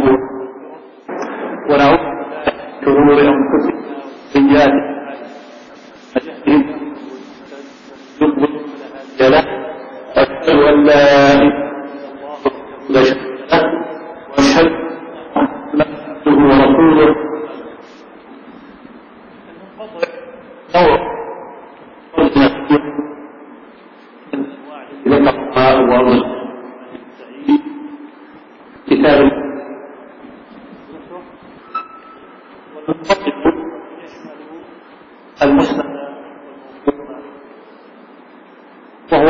ونعوذ من شرور أنفسنا وسيئات أشهد أن لا إله إلا الله وأشهد أن محمدا ورسوله كتاب المسند وهو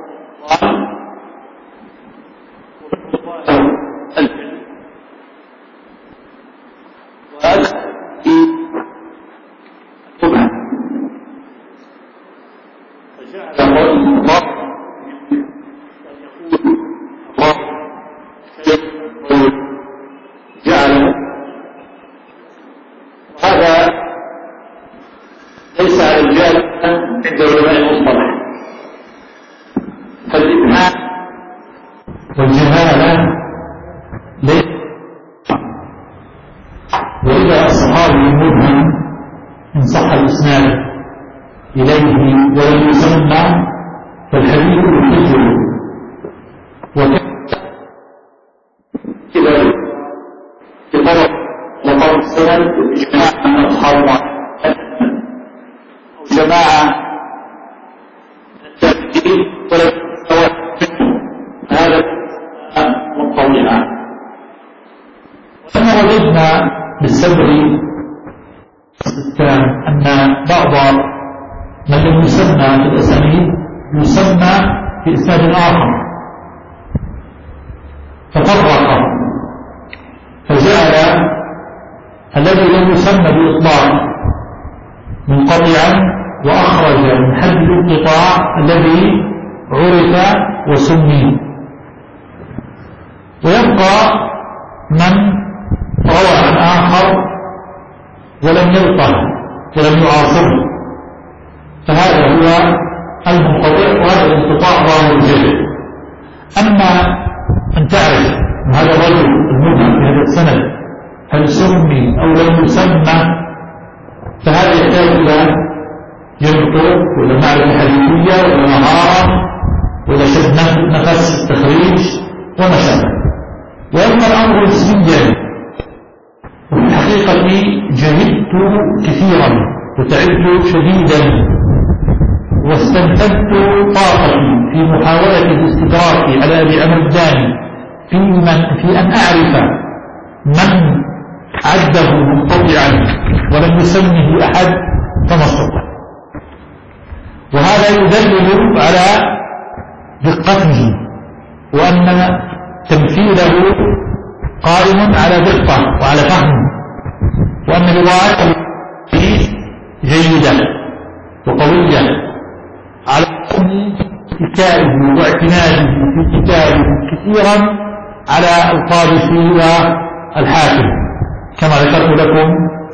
والحاكم كما ذكرت لكم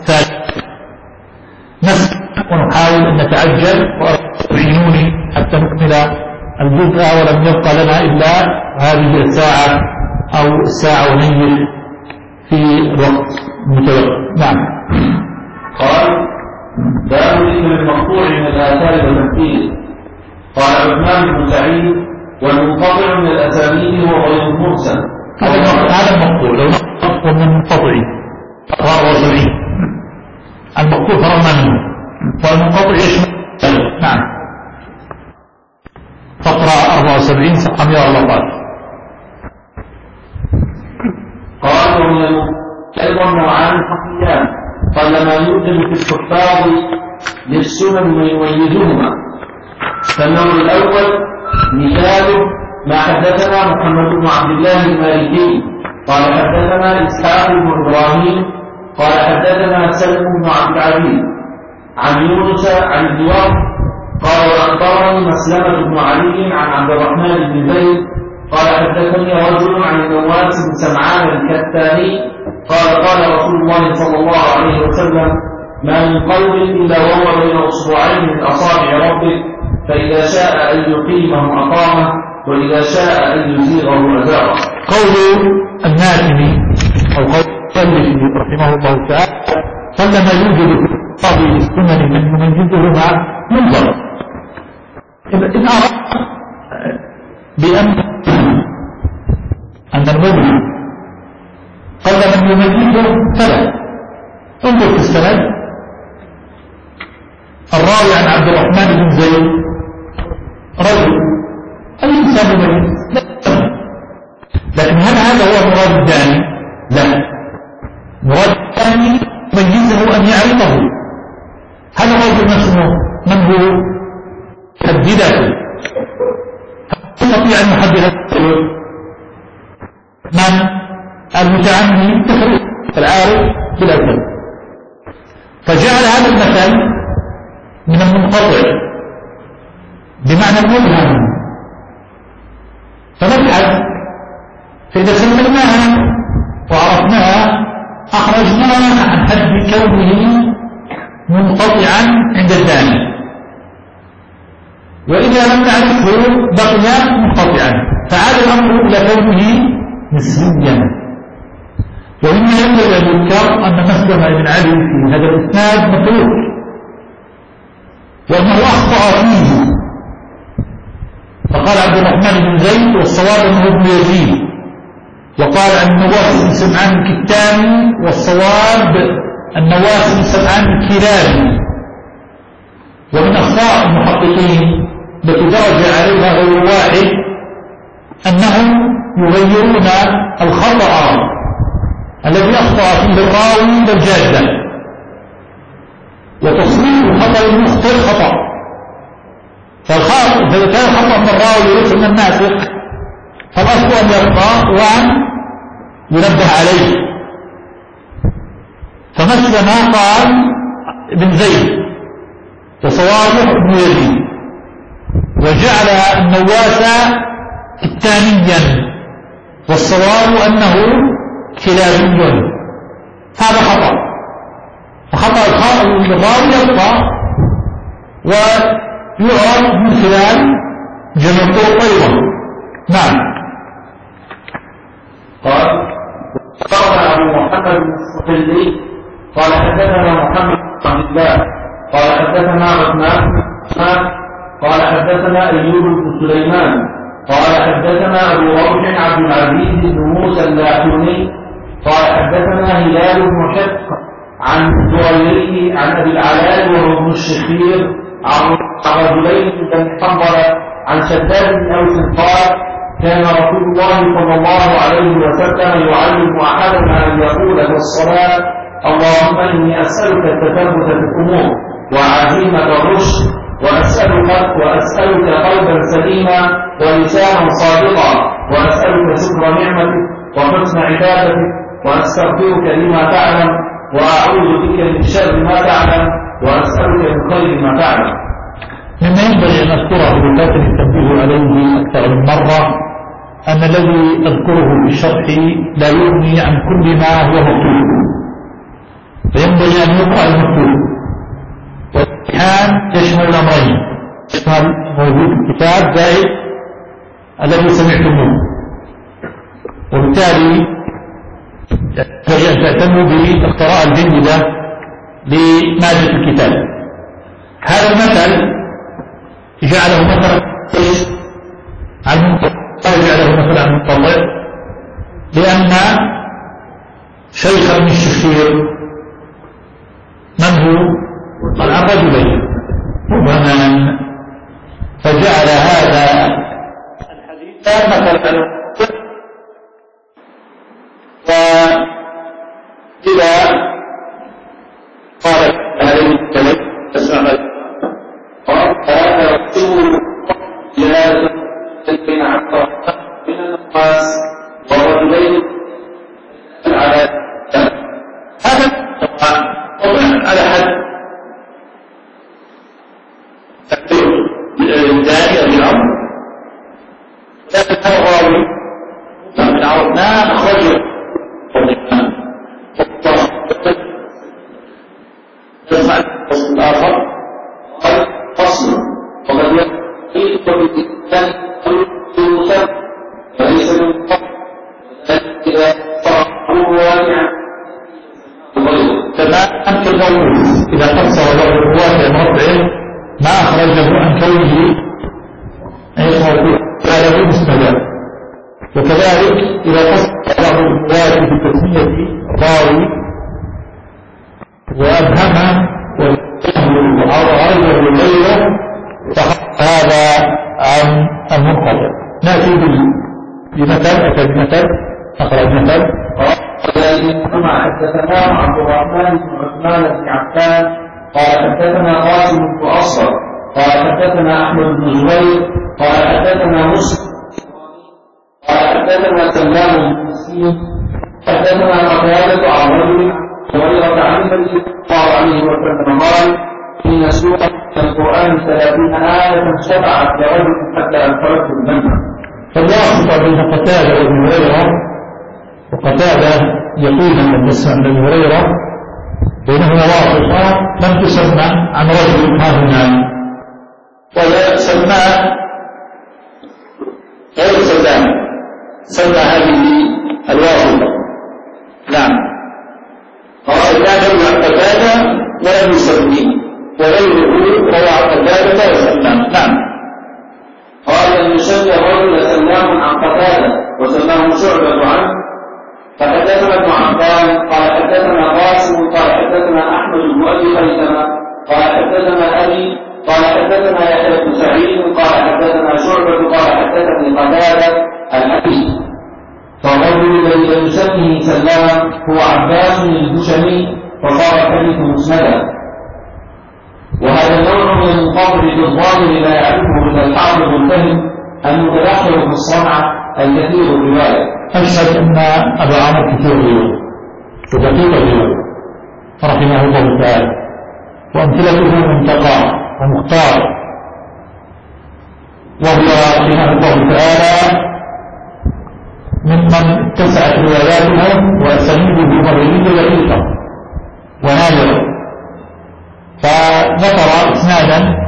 ونحاول أن نتعجل وأعينوني حتى نكمل الجزء ولم يبقى لنا إلا هذه الساعة أو الساعة ونيل في الوقت المتوقع. نعم. قال باب ذكر المقطوع من الآثار والتمثيل. قال عثمان بن سعيد والمنقطع من الأسانيد هو غير المرسل. هذا المقطوع لو نقطع من المنقطع 74 المقطوع فرغنا منه والمنقطع يشمل. نعم. فقرة 74 صفحة 114. قال ومن أيضا نوعان حقيقيان قل ما يوجد في الحفاظ للسنن ويميزهما. فالنوع الأول مثال ما حدثنا محمد بن عبد الله المالكي قال حدثنا إسحاق بن إبراهيم قال حدثنا سلم بن عبد العزيز عن يونس عن ابن وهب قال وأخبرني مسلمة بن علي عن عبد الرحمن بن زيد قال حدثني رجل عن النواس بن سمعان الكتاني قال قال رسول الله صلى الله عليه وسلم ما من قلب إلا وهو بين أصبعين من أصابع ربه فإذا شاء أن يقيمه أقامه وإذا شاء أن يزيغه أزاغه. قول الناتمي أو قول المؤلف رحمه الله تعالى قلما يوجد في هذه السنن من يميزهما منظر. إن أردت بأن المؤمن قل من يميزه ثلاث. انظر في السند الراوي عن عبد الرحمن بن زيد رجل الإنسان يميز، لكن هل هذا هو مراد الثاني؟ لا، مراد الثاني يميزه أن يعرفه. هذا الرجل اسمه من هو؟ حدده. يستطيع أن يحدد من المتعمي التفريق العارف بالأول، فجعل هذا المثل من المنقطع بمعنى المبهم، فنبحث فإذا سميناها وعرفناها أخرجناها عن حد كونه منقطعا عند الثاني، وإذا لم نعرفه بقي منقطعا، فعاد الأمر إلى كونه نسبيا. ومما ينبغي أن يذكر أن مسلم بن علي في هذا الإسناد متروك، وأنه أخطأ فيه، فقال عبد الرحمن بن زيد والصواب أنه ابن يزيد، وقال عن النواس بن سمعان الكتاني والصواب النواس بن سمعان الكلابي. ومن أخطاء المحققين التي درج عليها غير واحد أنهم يغيرون الخطأ الذي أخطأ فيه الراوي بالجادة، وتصوير الخطأ المخطئ خطأ، فإذا كان الخطأ من الراوي ليس من الناسخ فالأصل أن يخطأ وأن ينبه عليه. فمثل قال ابن زيد وصوابه ابن يزيد، وجعل النواس كتانيا والصواب أنه كلابي، هذا خطأ. فخطأ الراوي يخطأ ويعرف من خلال جمع الطرق أيضا. نعم. قال أبو محمد الصقلي قال حدثنا محمد بن عبد الله قال حدثنا عثمان قال حدثنا أيوب بن سليمان قال حدثنا أبو روح عبد العزيز بن موسى اللاحوني قال حدثنا هلال بن شق عن زهير عن أبي العلاء وهو ابن الشخير عن رجلين بن حنظلة عن شداد بن أوس قال كان رسول الله صلى الله عليه وسلم يعلم أحدنا أن يقول في الصلاة اللهم إني أسألك التثبت في الأمور وعزيمة الرشد وأسألك قلبا سليما ولسانا صادقا وأسألك شكر نعمتك وحسن عبادتك وأستغفرك لما تعلم وأعوذ بك من شر ما تعلم وأسألك من خير ما تعلم. مما ينبغي أن أذكره ولكن التنبيه عليه أكثر من مرة أن الذي أذكره في الشرح لا يغني عن كل ما هو مكتوب، فينبغي أن يقرأ المكتوب، والامتحان يشمل الأمرين، يشمل موجود في الكتاب زائد الذي سمعتموه، وبالتالي ينبغي أن تهتموا بالقراءة الجيدة لمادة الكتاب. هذا المثل جعله مثلا عن منطلق، جعله مثلا عن منطلق لأن شيخ من الشخير من هو؟ قال عن رجلين مبهما، فجعل هذا الحديث مثلا. وإذا قال عليه السلام اسمع هذا رسول جهاز بين عقرب من الناس ورجلين على هذا أنت الموقوف إذا قصر بعض الرواة عن رفعه ما أخرجه عن كونه موقوف فعله مسندا. وكذلك إذا قصر بعض الرواة بتسمية راوي وأبهمه وعرضه غيره فهذا عن المنقطع. نأتي بمثل أتى بمثل أخرج مثل ثم حدثنا عبد الرحمن بن عثمان بن عفان قال حدثنا قاسم بن أصغر قال حدثنا أحمد بن زبير قال حدثنا مسلم قال حدثنا سلام بن مسلم حدثنا قتادة عن رجل هريرة عن النبي صلى الله عليه وسلم قال إن سورة القرآن 30 آية شفعت لرجل حتى أدخلته الجنة. فالواسطة بين قتادة وابن هريرة، وقتادة يقول من تسمع من ابن هريرة بينهما واسطة لم تسمى عن رجل ها هنا، ولا سمى غير سلام، سمى هذه الواسطة. نعم. قال كان مع قتادة ولم يسميه وغيره روى عن قتادة وسلام. نعم. قال أن يسمي الرجل سلام عن قتادة وسماه شعبة عنه. فحدثنا ابن عبان قال حدثنا قاسم قال حدثنا أحمد بن أبي خيثمة قال حدثنا أبي قال حدثنا يحيى بن سعيد قال حدثنا شعبة قال حدثني قتادة الحديث. فالرجل الذي لم يسميه سلام هو عباس البشمي فصار الحديث مسندا. وهذا النوع من المنقطع بالظاهر لا يعرفه من الحافظ الفهم المتدخل في الصنعة الكثير الرواية. أشهد أن أبا عمرو كثير الرواية وكثير الرواية رحمه الله تعالى، وأمثلته منتقى ومختار، وهو رحمه الله تعالى ممن اتسعت رواياتهم وأسانيده مرئية دقيقة ونادرة. فذكر إسنادا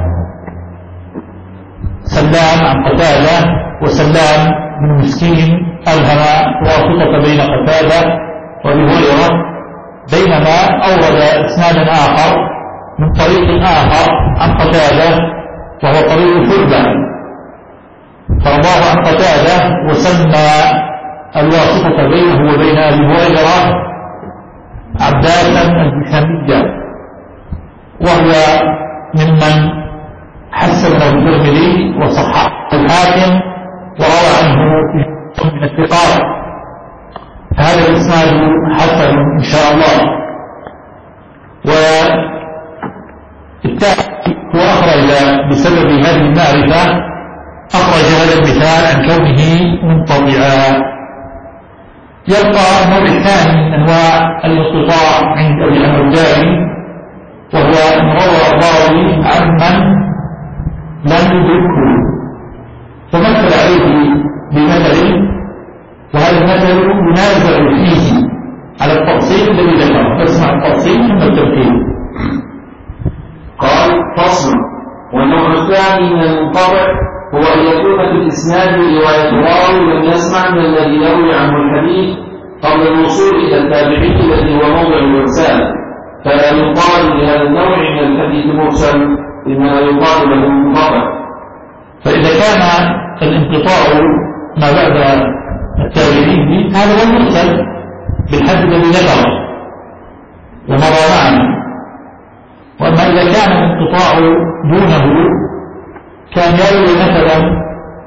سلام عن قتادة وسلام بن مسكين ألهم واسطة بين قتادة وابي هريرة، بينما أورد إسنادا آخر من طريق آخر عن قتادة وهو طريق شعبة، فرواه عن قتادة وسمى الواسطة بينه وبين أبي هريرة عباسا البشمية، وهو ممن حسنه الترمذي وصححه الحاكم وروى عنه من الثقات. هذا الإسناد حسن إن شاء الله. والتالي هو أخرج بسبب هذه المعرفة أخرج هذا المثال عن كونه منقطعا. يبقى النوع الثاني من أنواع الانقطاع عند أبي عمرو الدارمي، وهو أن روى الراوي عمن لم يدركه فمثل عليه بمثل، وهذا المثل ينازع فيه على التفصيل الذي ذكره. اسمع التفصيل ثم التمثيل. قال فصل. والنوع الثاني من المنقطع هو أن يكون في الإسناد رواية راوي لم يسمع من الذي يروي عنه الحديث قبل الوصول إلى التابعي الذي هو موضع الإرسال، فلا يقال لهذا النوع من الحديث مرسل، إنما يقال له منقطع. فإذا كان الانقطاع ما بعد التابعين هذا هو المرسل بالحد الذي ذكره ومضى معنا. وأما إذا كان الانقطاع دونه كان يروي مثلا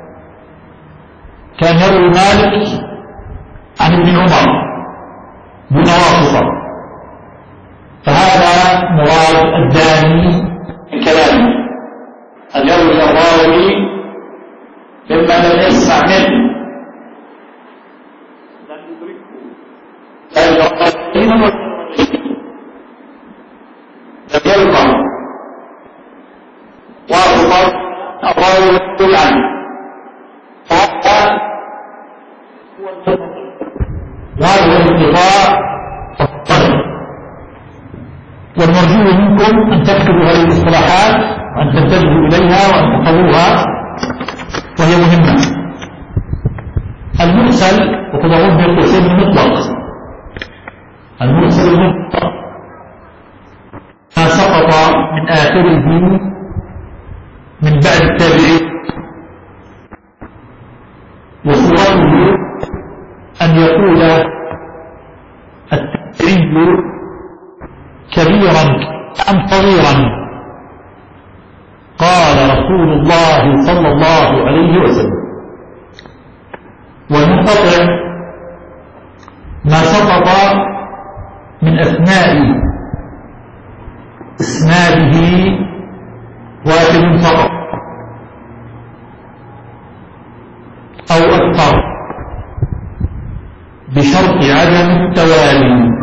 مالك عن ابن عمر دون واسطة، فهذا مراد الداني كلامه أن يروي الراوي مما لم يسمع منه لم يلقى واسطة الراوي يقول عنه، وهذا هو الانقطاع الطرد. والمرجو منكم أن تكتبوا هذه الاصطلاحات وأن تنتبهوا إليها وأن تحفظوها وهي مهمة. المرسل وتضعون بين قوسين المطلق، المرسل المطلق آخره من بعد التابعين، وصورته أن يقول التابعي كبيرا أم صغيرا قال رسول الله صلى الله عليه وسلم. والمنقطع ما سقط من أثناء إسناده واحد فقط أو أكثر بشرط عدم التوالي.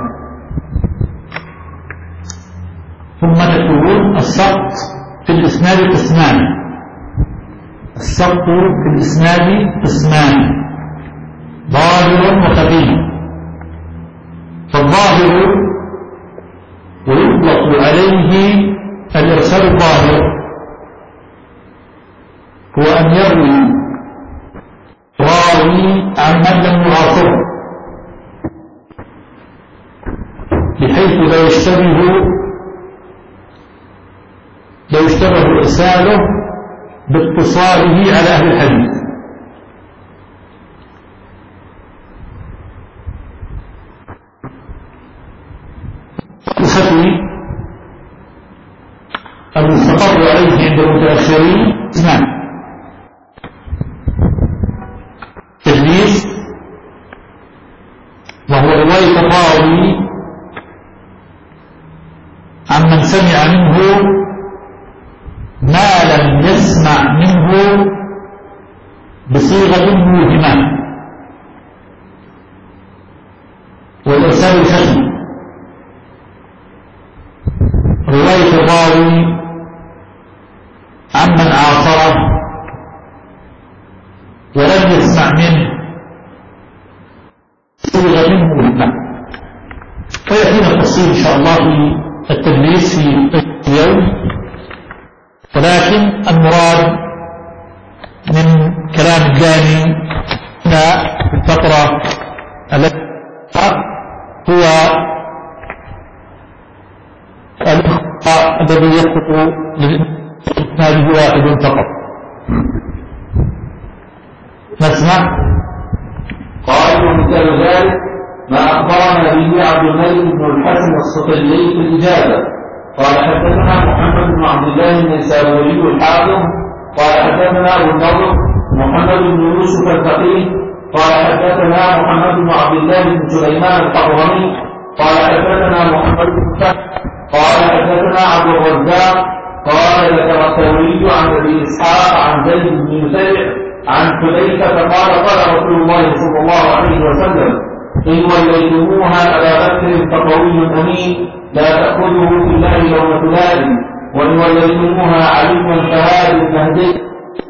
ثم تكون السقط في الإسناد قسمان. السقط في الإسناد قسمان، ظاهر وخفي. فالظاهر ويطلق عليه الإرسال الظاهر هو أن يروي راوي عن من لم يعاصره، بحيث لو يشتبه إرساله باتصاله على أهل الحديث. الخفي المستقر عليه عند المتأخرين اثنان: تدليس، وهو رواية الراوي عمن سمع منه ما لم يسمع منه بصيغة موهمة. والإرسال الخفي رواية الراوي عمن عاصره ولم يسمع منه صيغة موهمة. ويأتينا التفصيل إن شاء الله في التدليس في اليوم، ولكن المراد من كلام الجاني هنا في الفقرة التي هو الإخطاء الذي يسقط للإسناد واحد فقط. نسمع. قال مثال ذلك ما أخبرنا به عبد الملك بن الحسن الصقلي في الإجابة قال حدثنا محمد بن عبد الله النسائي الحافظ قال حدثنا أبو النضر محمد بن يوسف الفقيه قال حدثنا محمد بن عبد الله بن سليمان الحضرمي قال حدثنا محمد بن فتح قال حدثنا عبد الرزاق قال ذكر الثوري عن ابي اسحاق عن زيد بن مسيع عن حذيفه قال قال رسول الله صلى الله عليه وسلم ان وليتموها ابا بكر فقوي امين لا تاخذه في الله لومه لائم وان وليتموها عليا فهاد المهدي.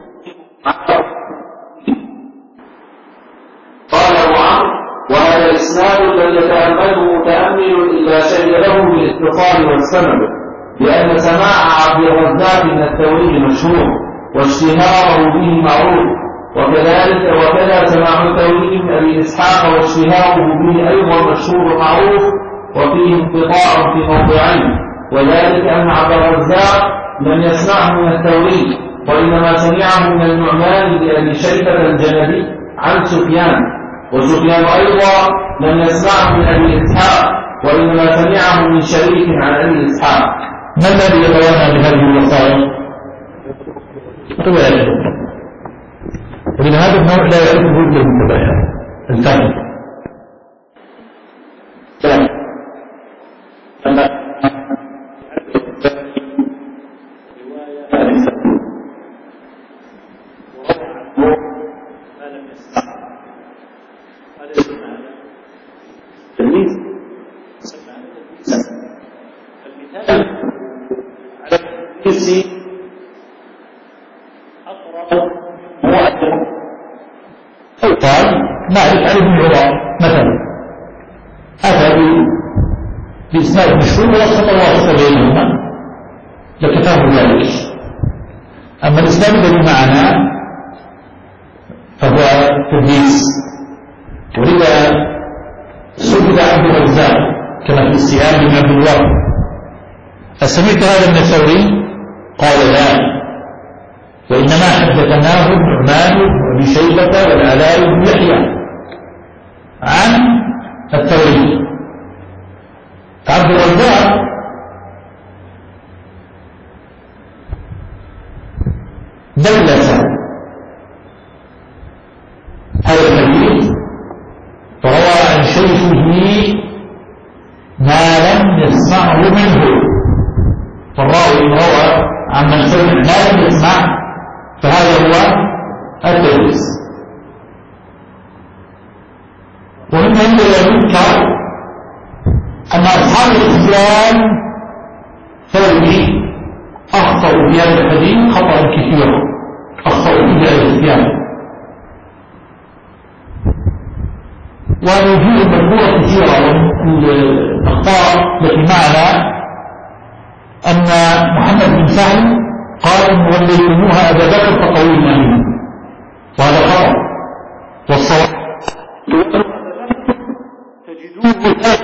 قال ابو عمرو وهذا الاسناد الذي يتامله متامل اذا شهد له بالاتصال والسند، لان سماع عبد الرزاق من الثوري مشهور واشتهاره به معروف، وكذا سماع الثوري من ابي اسحاق واشتهاره به ايضا مشهور ومعروف، وفيه انقطاع في موضعين، وذلك ان عبد الرزاق لم يسمعه من الثوري وانما سمعه من النعمان بن شيبه الجندي عن سفيان، وسفيان ايضا لم يسمعه من ابي اسحاق وانما سمعه من شريك عن ابي اسحاق. ما الذي يتوانى بهذه الوصايا؟ ومن هذا النوع لا يعرفه الا المتباين الفهم. بإسناد مشهور وسط الواسطة بينهما لكتاب ذلك. أما الإسناد الذي معنا فهو تدليس، ولذا سئل عبد الرزاق كما في السياق بن عبد الوهاب: أسمعت هذا من الثوري؟ قال لا، وإنما حدثناه النعمان وابن شيبة والعلاء بن يحيى عن الثوري. عبد الرزاق دلس هذا الحديث فروى عن شيخه ما لم يسمعه منه، فالراوي روى عن من سمع ما لم يسمع، فهذا هو التدليس. ومن ينبغي أن يذكر أن أصحاب الإسلام ثوري أخطأوا في هذا الحديث خطأ كثيرا، أخطأوا في هذا الإسلام، ونجوز مذكورة كثيرة من الأخطاء التي معنا أن محمد بن سهل قال إن وليتموها أبا بكر فطوينا منه، وهذا خطأ، والصواب تجدوه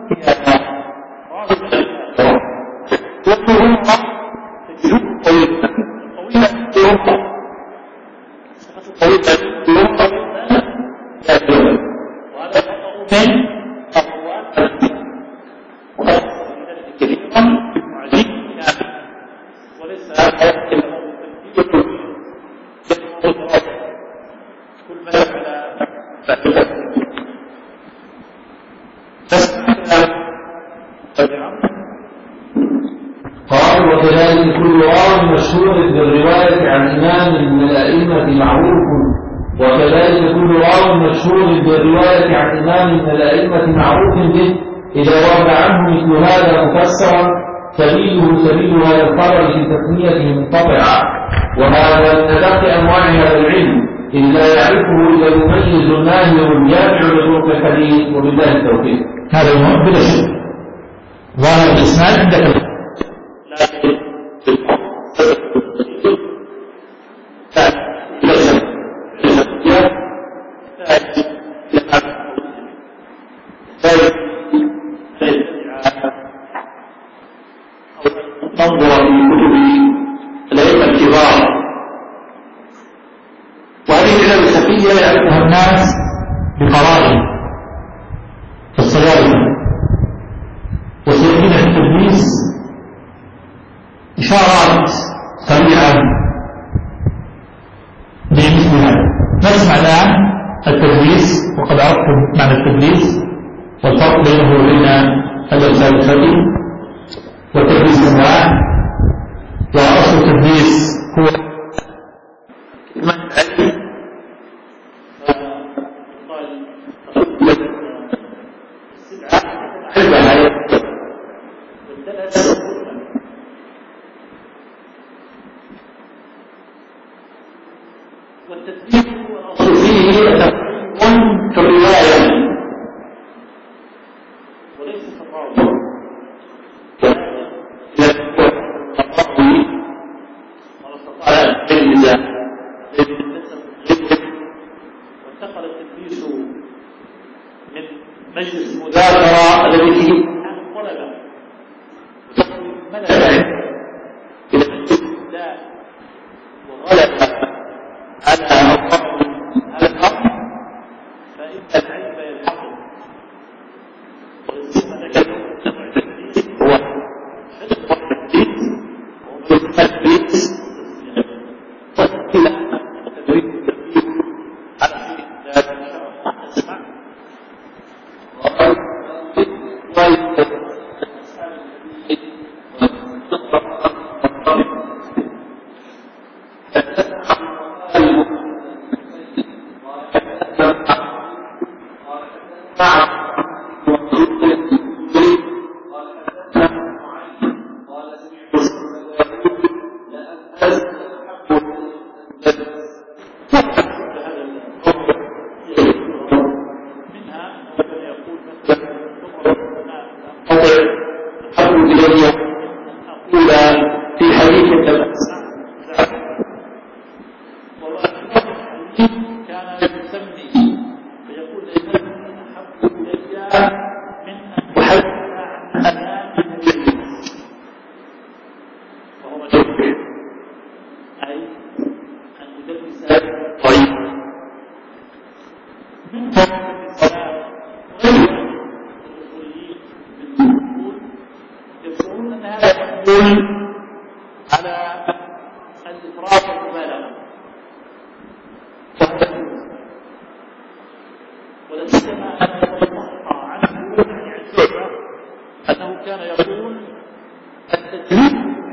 بالرواية عن إمام من الأئمة معروف به إذا ورد عنه مثل هذا مفسرا سبيل هذا الخبر في تسميته منقطعا، وهذا من أدق أنواع هذا العلم إذ لا يعرفه إلا المميز الناهر الجامع لطرق الحديث، وبالله التوفيق. هذا المهم بلا شك ظاهر الإسناد عندك الناس بقرائن الصلاة وسيأتينا في التدليس إشارات سريعة بمثل هذا. نسمع الآن التدليس، وقد عرفتم معنى التدليس والفرق بينه وبين الإرسال الخفي والتدليس الواحد. وأصل التدليس هو يدل على الإفراط والمبالغة، ولا سيما أن الله عنه عن شعبة أنه كان يقول التدليس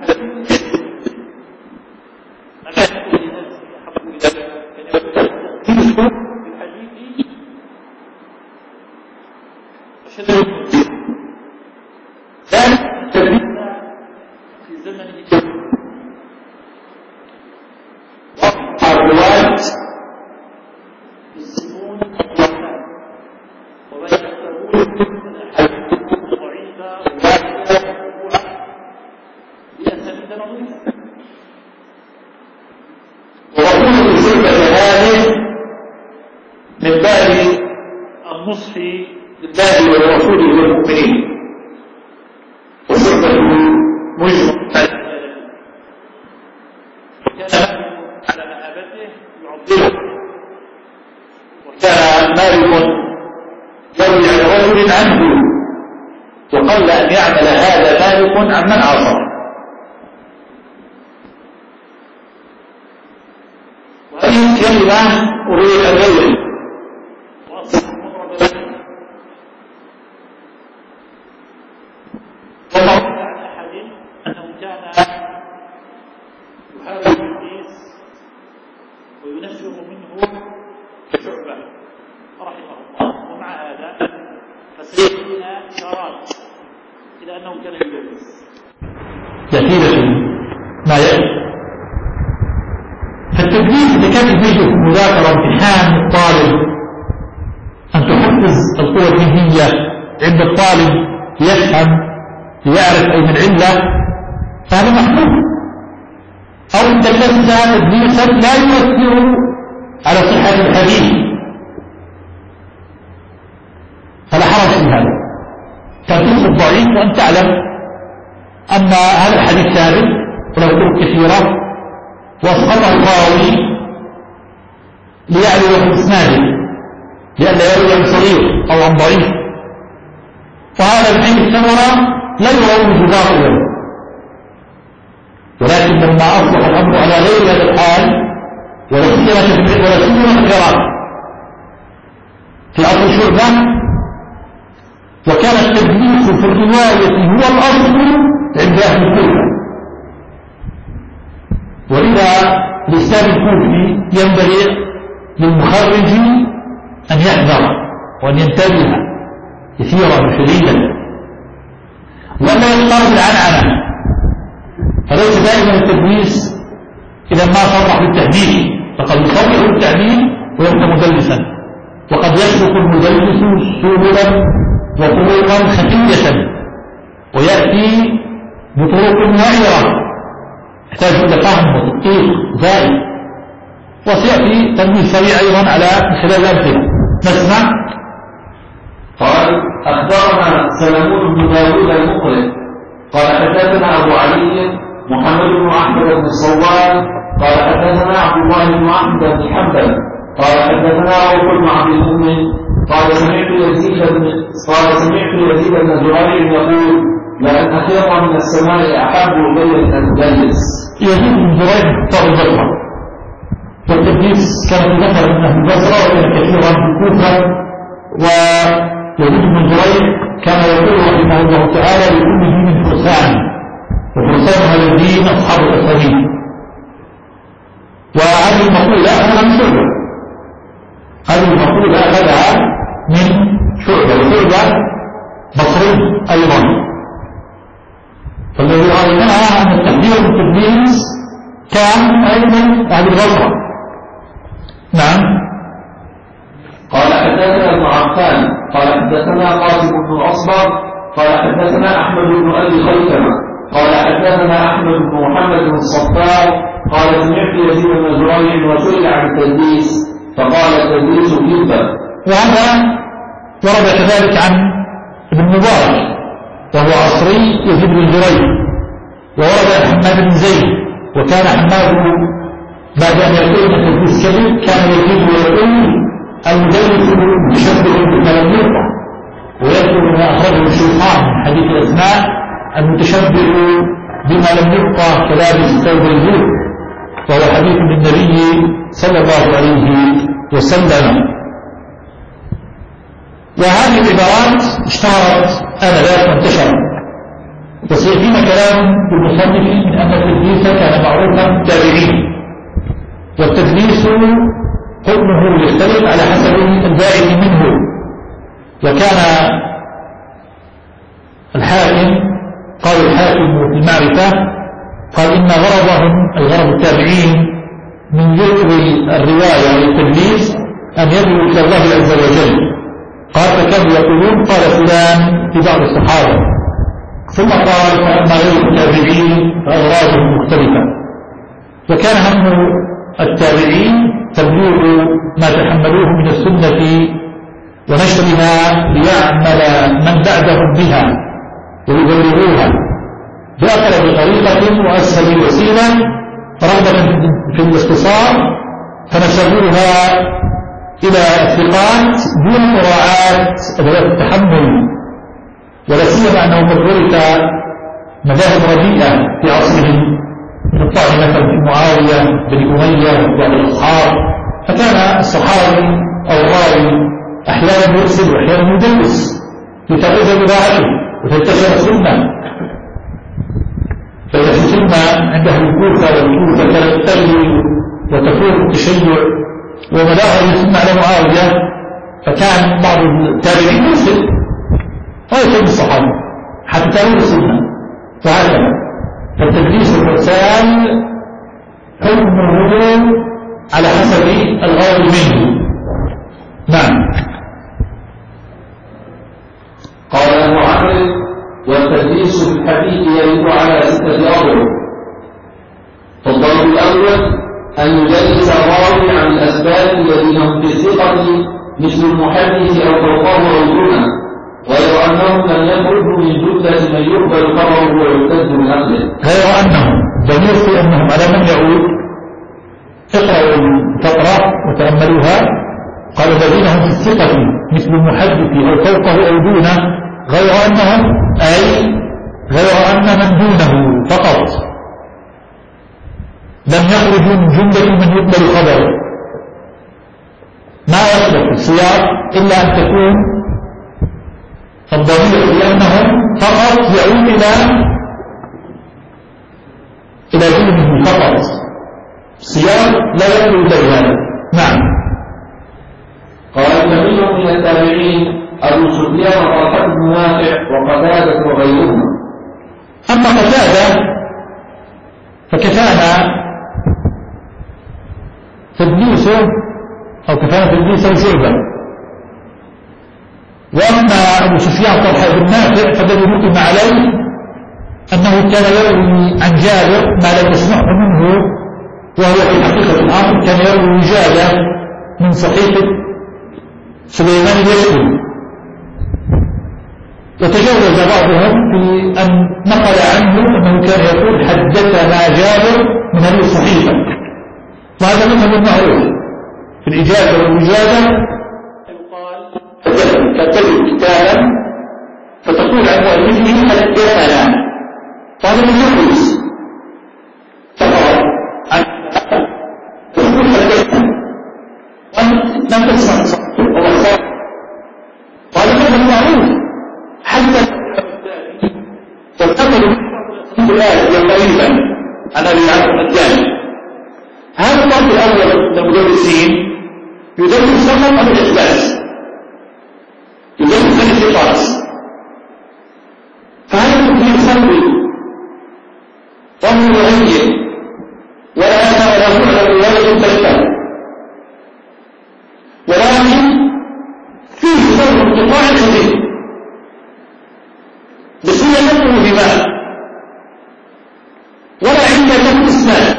من باب النصح لله ولرسوله والمؤمنين، وصحبته مجمع وكان على مهابته يعظمه، وكان مالك يروي عن رجل عنه وقل أن يعمل هذا مالك عن من عصر. وهذه الكلمة أريد أن غيره كثيرة ما يأتي. فالتدريس إذا كان يجب مذاكرة امتحان الطالب أن تحفز القوة الذهنية عند الطالب يفهم يعرف أين العلة، فهذا محمود. أو إن درست تدريسا لا يؤثر على صحة الحديث فلا حرج في هذا. تدريس الضعيف وأن تعلم أن هذا الحديث ثابت وله طرق كثيرة، وأسقطه الراوي ليعلو في إسناده لئلا يروي عن صغير أو عن ضعيف، فهذا الحديث الثمرة لا يروج باطلا. ولكن لما أصبح الأمر على غير هذا الحال ولا سيما القراءة في أصل شعبة، وكان التدليس في الرواية هو الأصل عند أهل الكوفة، ولذا الإسلام الكوفي ينبغي للمخرج أن يحذر وأن ينتبه كثيرا وشديدا ولا يختار بالعنعنة. فليس دائما التدليس إذا ما صرح بالتهديد، فقد يصرح بالتهديد ويبقى مدلسا، وقد يسلك المدلس سبلا وطرقا خفية ويأتي بطرق نائرة يحتاج إلى فهم وتدقيق زائد، وسيأتي تنبيه سريع أيضا على خلال الأمثلة. نسمع. قال أخبرنا سلمون بن داود المقرئ قال حدثنا أبو علي محمد بن أحمد بن الصواب قال حدثنا عبد الله بن أحمد بن حنبل قال حدثنا عوف بن عبد المؤمن قال سمعت يزيد بن زريع يقول لأن أخيرا من السماء أحب إلي من التدلس. يزيد بن زريع طار البصرة، والتدليس كان ذكر من أهل البصرة وكان كثيرا في الكوفة. ويزيد بن زريع كان يقول رحمه الله تعالى لكل دين فرسان، وفرسان هذا الدين أصحاب الأساليب. وهذه المقولة أخذها من شعبة، هذه المقولة أخذها من شعبة، وشعبة بصري أيضا. فالذي رأيناها أن التحذير والتدليس كان أيضا أهل البصرة. نعم. قال حدثنا ابن عفان قال حدثنا قاسم بن الأصبر قال حدثنا أحمد بن أبي خيثمة قال حدثنا أحمد بن محمد بن الصفار قال سمعت يزيد بن زريع وسئل عن التدليس فقال التدليس كذبة. وهذا ورد كذلك عن ابن مبارك وهو عصري يزيد بن زريع، وورد عن حماد بن زيد، وكان حماد بعد أن يقول أن التدليس كذب كان يزيد ويقول المدلس مشبه بما لم يقع، ويذكر ما أخرجه الشيخان من حديث الأسماء المتشبه بما لم يبقى كلابس ثوب الزور، وهو حديث للنبي صلى الله عليه وسلم. وهذه العبارات اشتهرت آنذاك وانتشرت، وسيأتينا كلام المصنف من أن التدليس كان معروفا بالتابعين، والتدليس حكمه يختلف على حسب البائع منه. وكان الحاكم قال الحاكم في المعرفة قال إن غرضهم الغرض التابعين من ذكر الرواية والتدليس أن يدعوا إلى الله عز وجل. قال فكانوا يقولون قال فلان في بعض الصحابة، ثم قال فأما غير التابعين فأغراضهم مختلفة. وكان هم التابعين تبليغ ما تحملوه من السنة ونشرها ليعمل من بعدهم بها ويبلغوها بأقرب طريقة وأسهل وسيلة رغبة في الاختصار، فنشروها إلى الثقات دون مراعاة أدوات التحمل، ولا سيما أنه قد ورث مذاهب رديئة في عصرهم من الطعن مثلا في معاوية بن أمية وبعض الأصحاب، فكان الصحابي أو الراوي أحيانا يرسل وأحيانا يدلس لتغيظ بضاعته وتنتشر السنة. فإذا في سنة عند أهل الكوفة والكوفة كانت تغلي وتفوق التشيع وملاها السنة على معاوية، فكان بعض التابعين يرسل ويتم الصحابة حتى تغيظ السنة، وهكذا. فالتدليس والإرسال حكمه على حسب الغرض منه. نعم. قال أبو عمرو: والتدليس في الحديث يرد على 6 أضرب. فالضرب الأول أن يدلس الراوي عن الأسباب الذين هم في الثقة مثل المحدث أو فوقه أو دونه، غير أنهم لم يخرجوا من جملة من يقبل خبره ويعتد بنقله. غير أنهم ضمير في أنهم على من يعود. اقرأوا الفقرة وتأملوها. قال الذين هم في الثقة مثل المحدث أو فوقه أو دونه، غير أنهم أي غير أن من دونه فقط لم يخرجوا من جملة من يقبل خبره. ما يصلح السياق إلا أن تكون الضمير لأنهم فقط يعود إلى دونه فقط، السياق لا يدعو إلى هذا. نعم. قال منهم من التابعين أبو سفيان وطلحة بن نافع وقتادة وغيرهم. أما قتادة فكفانا تدليسه أو كفانا تدليسه شعبا، وأما أبو سفيان طلحة بن نافع فالذي نقم عليه أنه كان يروي عن جابر ما لم يسمعه منه، وهو في حقيقة الأمر كان يروي وجادة من صحيح سليمان اليشكري. وتجاوز بعضهم في أن نقل عنه أنه كان يقول حدثنا جابر من هذه الصحيفة، وهذا مذهب معروف في الإجازة والوجادة. يقال تكتب كتابا فتقول عن مؤلفه حدثنا، فهذا من يخلص فقط عن تقول حدثنا وأنت لم تسمع وهذا مذهب معروف حتى تنتقل الآية قريبا على العالم الثاني. هذا الطرف الأول من المدرسين يدرس فقط عن الإثبات، يدرس عن الثقات، فهذا ممكن يصلي وهو يغير ولا يسمع له على الرواية تشتغل، ولكن فيه صبر انقطاع خفيف بسنة نفسه بماء ولا عند له اسناد،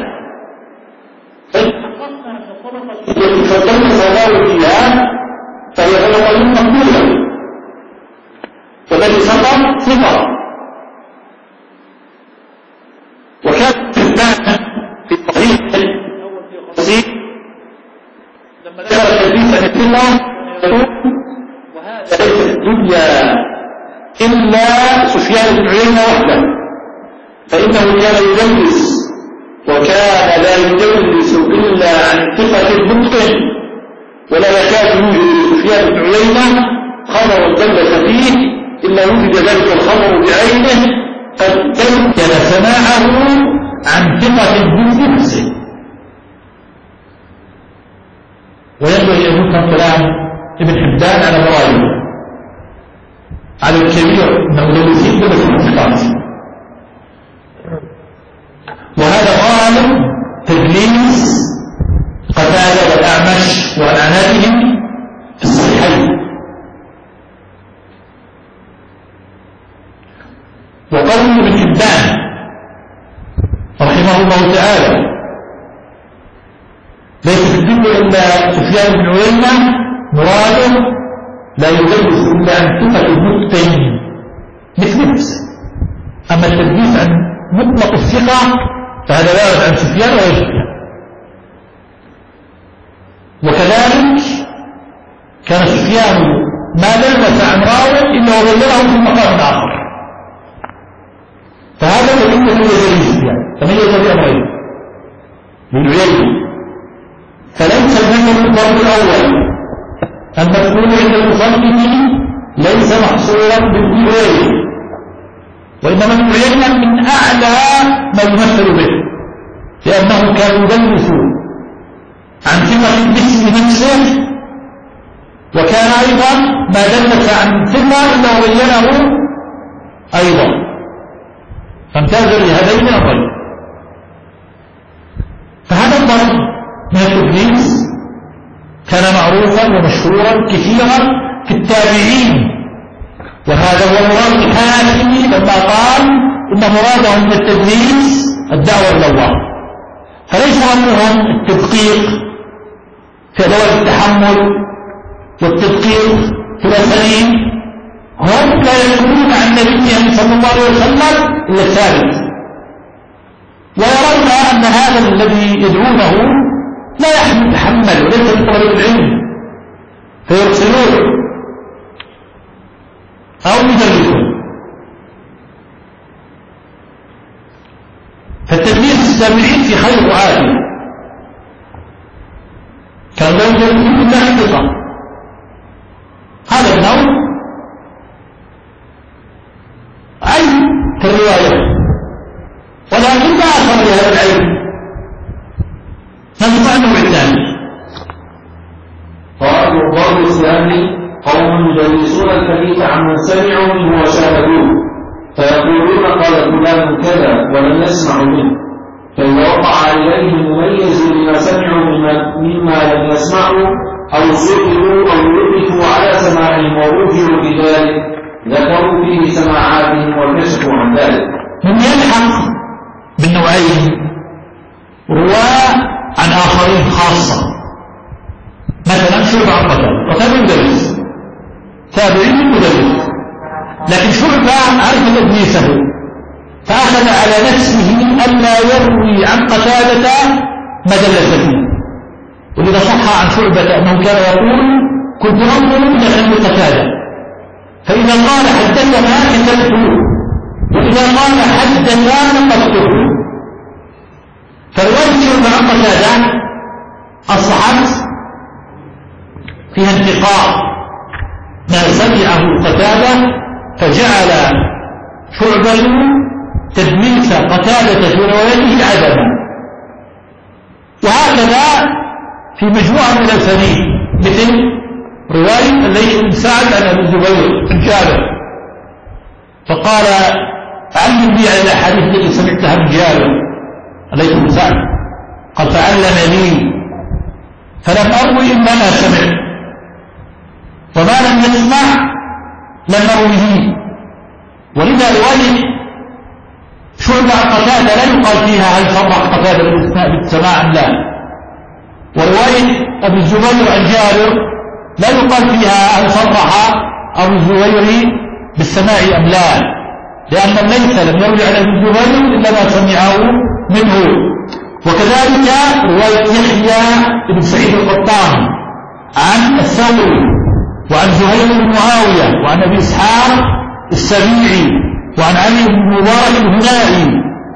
التي فضلنا صلاه فيها فهي غلطة مقبولة، والذي سقط ثقة. وكان الثاني في الصحيح الأول في قصيد لما ذكر الحديث عن الثقة وهذا ليس الدنيا إلا سفيان بن عيينة وحده، فإنه كان يدلس، وكان لا يدلس إلا عن ثقة متقن، ولا يكاد يوجد سفيان بن عيينة خبر دلس فيه إلا وجد ذلك الخبر بعينه قد تمكن سماعه عن ثقة بنفسه. وينبغي أن يفهم كلام ابن حبان على مراجعه على الكبير أنه لو يزيد بس الثقات، وهذا غالب تدليس قتادة والأعمش وعناناتهم في الصحيحين. وقول ابن حبان رحمه الله تعالى ليس في الذكر إلا سفيان بن عيينة مراده لا يدلس إلا عن ثقة متقن مثل نفسه. أما التدليس عن مطلق الثقة فهذا لا يرد عن سفيان ولا سفيان. وكذلك كان سفيان ما دلس عن راو إلا وغيره في مقام آخر، فهذا الذي يميز سفيان تميز بأمرين من عيينة. فليس المثل الضرب الأول المذكور عند المصنف ليس محصورا بابن عيينة، وإنما ابن عيينة من أعلى ما يمثل به، لأنه كان يدلس عن ثقة باسم نفسه، وكان أيضا ما دلس عن ثقة إلا وبينه أيضا، فامتاز لهذين أمرين. فهذا الضرب من التدليس كان معروفا ومشهورا كثيرا في التابعين، وهذا هو مراد الحاكم لما قال إن مراده من التدليس الدعوة إلى الله. فليس همهم التدقيق في أدوات التحمل والتدقيق في الأسانيد، هم لا يذكرون عن نبيهم صلى الله عليه وسلم إلا الثابت، ويرون أن هذا الذي يدعونه لا يتحمل وليس من طلب العلم فيرسلون أو يدلسون. فالتدليس السامعين في خير وعافية، كان لا يدلسون إلا عن ثقة. هذا النوع علم كالرواية، ولكن لا أثر لهذا العلم. نسمع النوع الثاني. قال الضرب الثاني قوم يدلسون الحديث عمن سمعوا منه وشاهدوه، فيقولون قال فلان كذا ولم يسمع منه، فإذا وقع إليه مميز لما سمعوا مما لم يسمعوا أو سئلوا أو يؤلفوا على سماعهم ورجعوا بذلك ذكروا فيه سماعاتهم وكشفوا عن ذلك. من يلحق بالنوعين رواه عن آخرين خاصة، مثلا شعبة عن قتادة مدلس، تابعي مدلس، لكن شعبة عرف تدليسه فأخذ على نفسه ألا يروي عن قتادة ما دلس فيه. ولذا صح عن شعبة أنه كان يقول كنت أنظر إلى علم قتادة، فإذا قال حدثنا كتبته، وإذا قال حدثنا نقصته. فرواية شعبة عن قتادة أصبحت فيها انتقاء ما سمعه قتادة، فجعل شعبة تدليس قتادة في روايته عدما. وهكذا في مجموعة من الأسانيد مثل رواية الليث بن سعد عن أبي الزبير بن جابر، فقال علمني على الأحاديث التي سمعتها من جابر الليث بن سعد، قد فعلم لي فلم أروي إلا ما سمعت، وما لم يسمع لم أرويه. ولذا رواية شعبة عن قتادة لا يقال فيها هل صرح قتادة بالسماع أم لا، ورواية أبي الزبير عن جابر لا يقال فيها هل صرح أبو الزبير بالسماع أم لا، لأن الليث لم يروي عن أبي الزبير إلا ما سمعه منه. وكذلك رواية يحيى بن سعيد القطان عن الثوري وعن زهير بن معاوية وعن أبي إسحاق السبيعي وعن علي بن مبارك الهنائي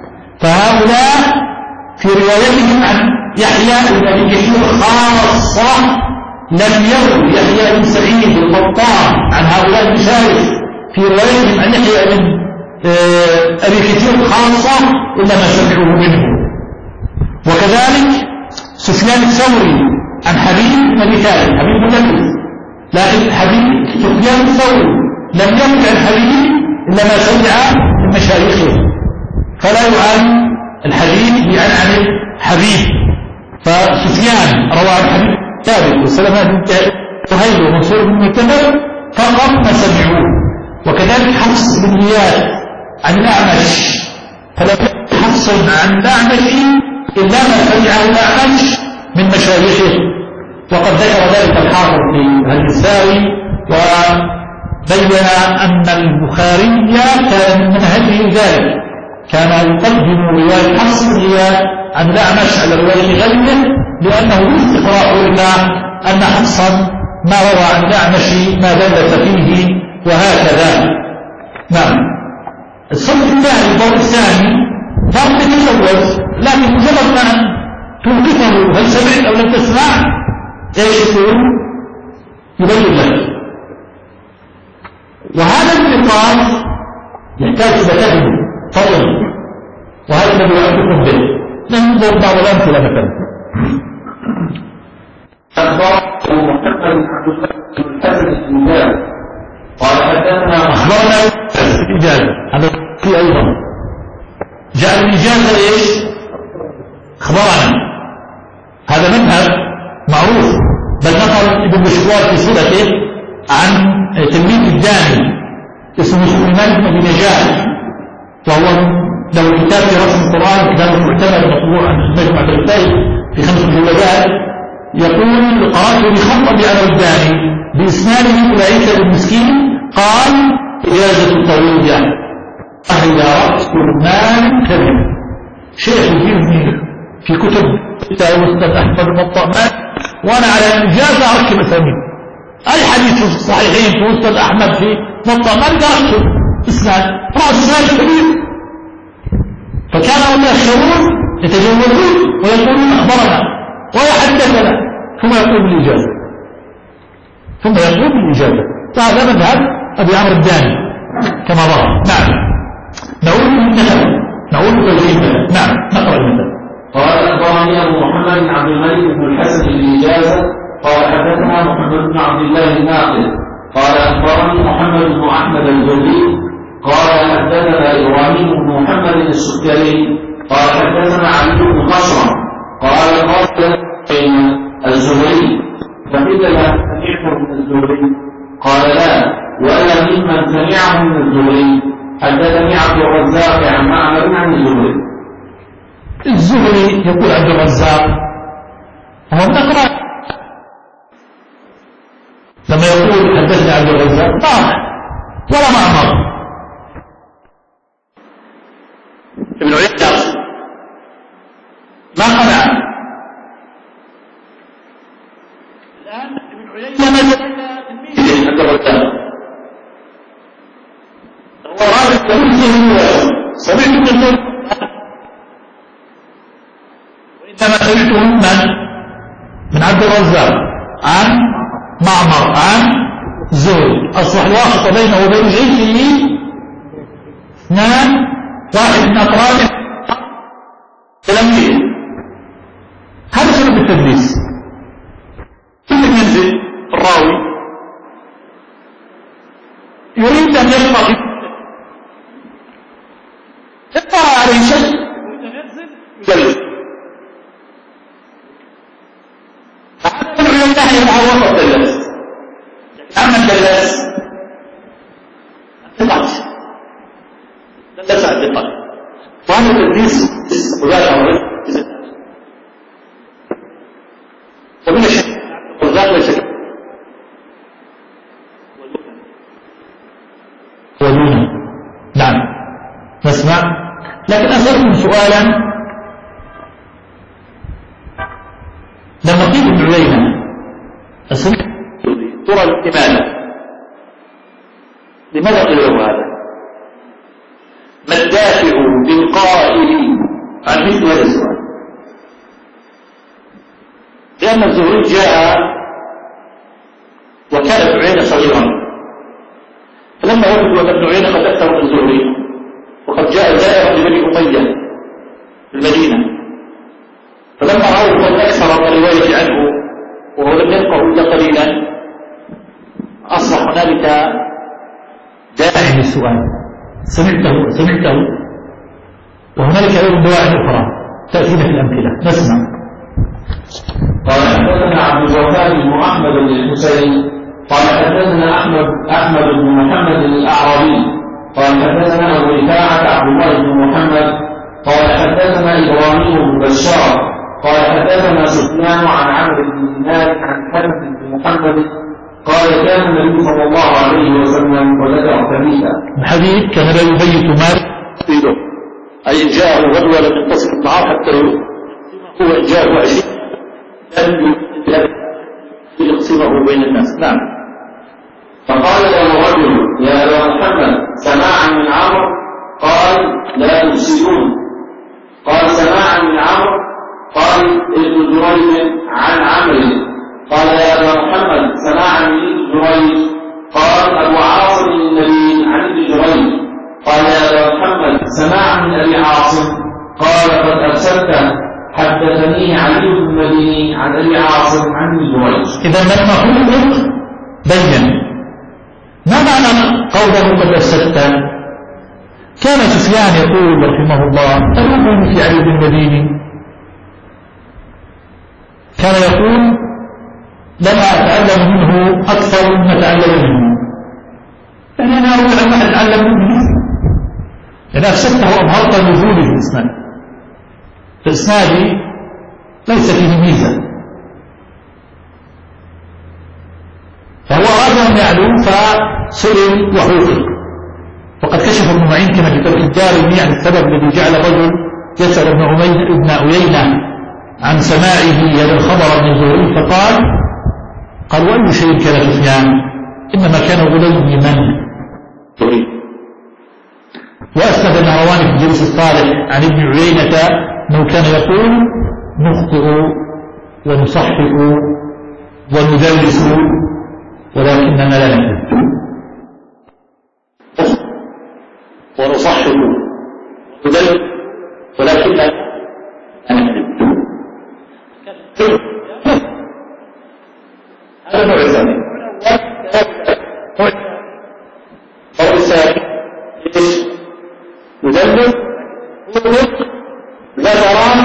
فهؤلاء في روايتهم عن يحيى بن أبي كثير خاصة لم يروي يحيى بن سعيد القطان عن هؤلاء المشايخ في روايتهم عن يحيى بن أبي كثير خاصة إلا ما سمعوه منه. وكذلك سفيان الثوري عن حبيب بن أبي ثابت، حبيب مدلس، لكن حبيب سفيان الثوري لم يروي عن حبيب إلا ما سمع من مشايخه، فلا يعان الحديث بعنعن حبيب. فسفيان روى عن حبيب ثابت وسلمان بن وهيب ومنصور بن معتمر فقط ما سمعوه. وكذلك حفص بن غياث عن الأعمش، فلم حفص عن الأعمش إلا ما سمعه الأعمش من مشايخه. وقد ذكر ذلك الحافظ في النسائي وبين أن البخاري كان من منهجه ذلك، كان يقدم رواية حفص بن غياث عن الأعمش على رواية غيره، لأنه استقراء إلى أن حفصا ما روى عن الأعمش ما دلت فيه وهكذا. نعم. الصف الثاني الضوء الثاني ضرب يتزوج، لكن مجرد أن توقفه هل سمعت أو لم تسمع ايش يقول؟ يبين لك. وهذا النقاش يحتاج إلى فهم طويل، وهذا الذي يعرفكم به. ننظر بعض الأمثلة مثلا. أخبرنا محمد بن عبد الله بن الحسن الإنجاز قال حدثنا أخبرنا الإجازة، هذا في أيضا جاء الإجازة إيش؟ أخبرنا، هذا منهج معروف، بل نقل ابن مشوار في سيرته عن تلميذ الداني اسمه سليمان بن أبي نجاح، وهو له كتاب في رسم القرآن، كتاب معتمد مطبوع عن المجمع الثالث في 5 مجلدات، يقول قرأت بخطب على الداني بإسناده إلى عيسى بن مسكين قال إجازة طويلة إذا رأس مال كذب. شيخ يجيبني في كتب أستاذ أحمد المطمئن وأنا على الإجازة أركب أسامي أي حديث في الصحيحين في أستاذ أحمد في مطمئن أركب إسناد رأس مال كبير. فكانوا يأخرون يتجولون ويقولون أخبرنا ويحدثنا ثم يقول بالإجازة، فهذا مذهب أبي عمرو الداني كما ظهر. نعم. نعود بالإجازة. نعم. نقرأ المثل. قال أخبرني أبو محمد بن عبد الملك بن الحسن بالإجازة قال حدثنا محمد بن عبد الله الناقد قال أخبرني محمد بن أحمد الجلي قال حدثنا إبراهيم بن محمد السكري قال حدثنا علي بن خشرم قال الزهري فقيل له سمعته من الزهري قال لا ولا ممن سمعه من الزهري حدثني عبد الرزاق عن معمر عن الزهري. الزهري يقول عبد الرزاق هو نقرأ لما يقول حدثني عبد الرزاق طاعة ولا معمر. ابن عيينة ما قنع. الآن ابن عيينة تلميذه عبد الرزاق هو رابط تلميذه سمعت من الزهري وإنما سمعته من عبد الرزاق عن معمر عن زهري. أصبح الواسطة بينه وبين عيسى اثنان، واحد من أقرانه تلاميذ. هذا سبب التدليس. كل ينزل الراوي يريد أن يقرأ عليه شيء يدلس. فهذا من الله يتعوض الدلس. أما الدلس الثقة دلس على الثقة، وهذا التدليس مباشرة ومن الشيء والذات ليس ودونه. نعم نسمع. لكن أسألكم سؤالا، لما قيل ابن عيينة ترى الإمامة لماذا قيلوا هذا؟ ما الدافع بالقائل عن مثل هذا السؤال، لأن الزهري جاء وكان ابن عيينة صغيرا، فلما ولد ابن عيينة قد أكثر من الزهري، وقد جاء زائرا لبني أمية في المدينة، فلما رأوه قد أكثر من الرواية عنه وهو لم يلقه إلا قليلا، أصبح هنالك داعي للسؤال، سمعته وهنالك أيضا دواعي أخرى تأتينا في الأمثلة. نسمع. قال حدثنا عبد الوهاب بن أحمد بن الحسين قال حدثنا أحمد بن محمد الأعرابي قال حدثنا أبو رفاعة عبد الله بن محمد قال حدثنا إبراهيم بن بشار قال حدثنا سفيان عن عمرو بن دينار عن حنف بن محمد قال كان النبي صلى الله عليه وسلم ولد خبيثا. الحديث كان لا يبيت مال يريده، أي جاءه غدوة لم يتصل معه حتى هو جاءه 20 لم يقسمه بين الناس. نعم. فقال له رجل يا أبا محمد سماعا من عمرو؟ قال لا يفسدون. قال سماعا من عمرو؟ قال ابن جريج عن عمرو. قال يا أبا محمد سماعا من ابن جريج؟ قال أبو عاصم النبي عن ابن جريج. قال يا أبا محمد سماعا من أبي عاصم؟ قال قد أرسلت حدثني علي بن المديني عن أبي عاصم عن ابن جريج. إذا لما خلق بين ما معنى قوله قد أرسلت؟ كان سفيان يقول رحمه الله أروحني في علي بن المديني، كان يقول لما أتعلم منه أكثر مما أتعلم منه، يعني أنا أقول أن أتعلم منه، إذا أفسدته أظهرت نزولي في الإسناد، فإسنادي ليس فيه ميزة، فهو أراد أن يعلو فسئل وحوقق. وقد كشف ابن معين كما في كتاب الدارمي عن السبب الذي جعل رجل يسأل ابن عيينة عن سماعه هذا الخبر من الزهري، قال وأي شيء كان سفيان؟ إنما كان غليما. وأسند النهرواني في الجليس الصالح عن ابن عيينة أنه كان يقول نخطئ ونصحح وندرس ولكننا لا نكذب. ونصحح وندرس ولكننا لا نكذب. هذا نوع الثاني. النوع الثاني يدلل ذكر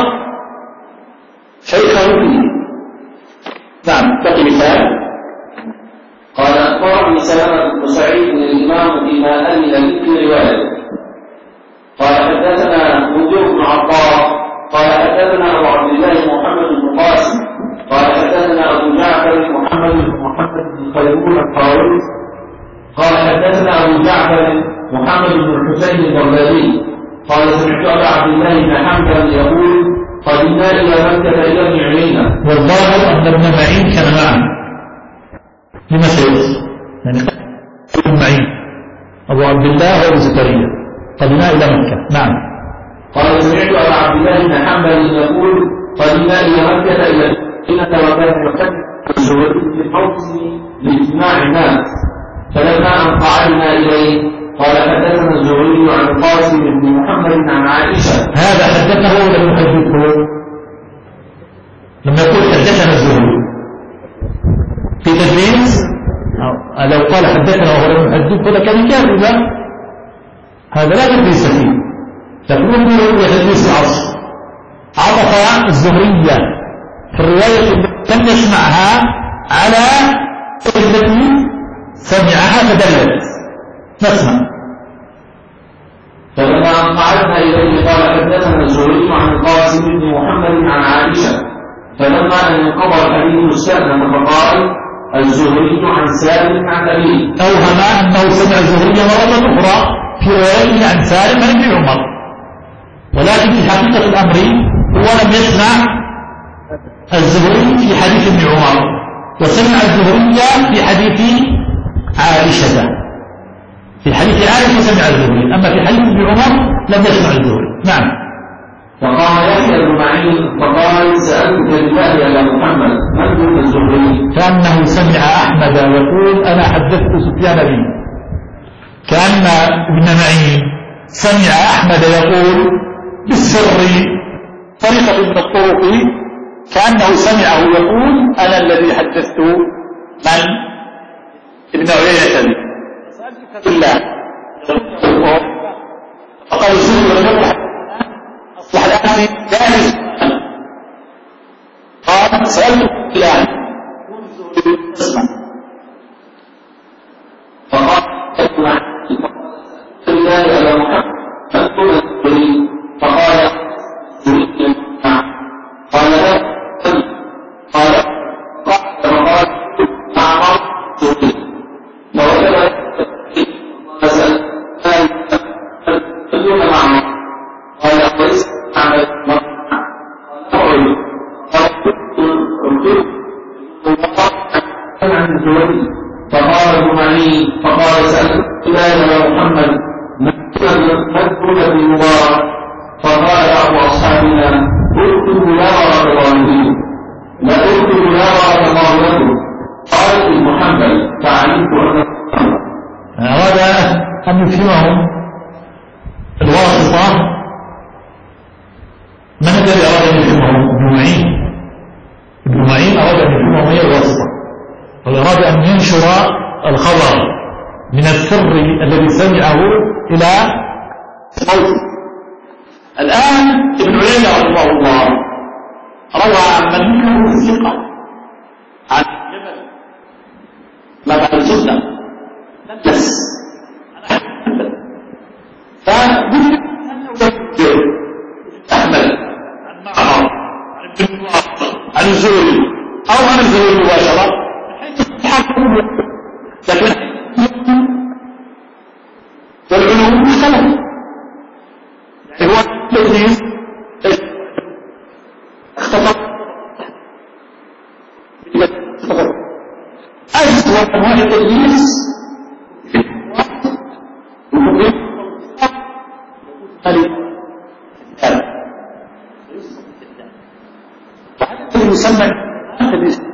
شيخه فيه. نعم. بقي مثال. قال أخبرني سلامة بن سعيد الإمام فيما أمن في رواية قال حدثنا مدير بن عطار قال حدثنا أبو عبد الله محمد بن قاسم قال حدثنا أبو جعفر محمد بن خيرون الطاووس قال حدثنا أبو جعفر محمد بن الحسين البغدادي قال سمعت أبا عبد الله بن حنبل يقول قدمنا إلى مكة إلى ابن عيينة. والظاهر أن ابن معين كان معه لما سيوصل يعني ابن معين أبو عبد الله وأبو زكريا قدمنا إلى مكة. نعم. قال سمعت أبا عبد الله بن حنبل يقول قدمنا إلى مكة إلى المدينة وكان يحدث الزهري في حوضه لاجتماع الناس، فلما أن قعدنا إليه قال حدثنا الزهري عن القاسم بن محمد عن عائشة. هذا حدثه ولم يحدثه؟ لما يقول حدثنا الزهري في تدريس لو قال حدثنا وهو لم يحدثه لكان كاذبا، هذا لا تدريس فيه، لكن هو تدريس العصر. عطف الزهرية في الرواية التي لم يسمعها على التي سمعها فدلت. نسمع. فلما قعدنا إليه قال حدثنا الزهري عن القاسم بن محمد عن عائشة، فلما أن انقضى الحديث استأذن فقال الزهري عن سالم عن أبيه. أوهم أنه سمع الزهري مرة أخرى في روايته عن سالم عن ابن عمر، ولكن في حقيقة الأمر هو لم يسمع الزهري في حديث ابن عمر، وسمع الزهري في حديث عائشة. في حديث عائشة سمع الزهري، أما في حديث ابن عمر لم يسمع الزهري. نعم. فقام يحيى بن معين فقال سألتك بالله يا محمد من دون الزهري؟ كأنه سمع أحمد يقول أنا حدثت سفيان بي، كأن ابن معين سمع أحمد يقول بالسر طريقة من الطرق، كأنه سمعه يقول أنا الذي حدثت من ابن عيينة بي. سألتك بالله فقال الزهري أصبح الآن جاهز. قال سألتك بالله اسمع. فقال بالله يا محمد من دون الزهري؟ فقال قال لا قال فقال أعمر ووجد فسأل دون معه قال وليس أعمل عن الزهري. فقال ابن معين فقال سألت الله يا محمد مذكور في المبارك؟ فقال بعض أصحابنا اكتب لا بارك الله فيه، لا اكتب لا بارك الله لكم. قال ابن محمد فعلمت أن أراد أن يفهمهم الواسطة. من الذي أراد أن يفهمهم؟ ابن معين. ابن معين أراد أن يفهمهم هي الواسطة، وأراد أن ينشر الخبر من السر الذي سمعه إلى صوت. الآن ابن عيينة رحمه الله روى عن من منه ثقة عن جبل ما بعد السنة بس فممكن أحمد عن معمر عن ابن واقع عن الزهري أو عن الزهري مباشرة حكمه، لكن والعلوم مختلف. يعني هو التدريس اختصر أسوأ أنواع التدريس وهذا الذي يسمى التدريس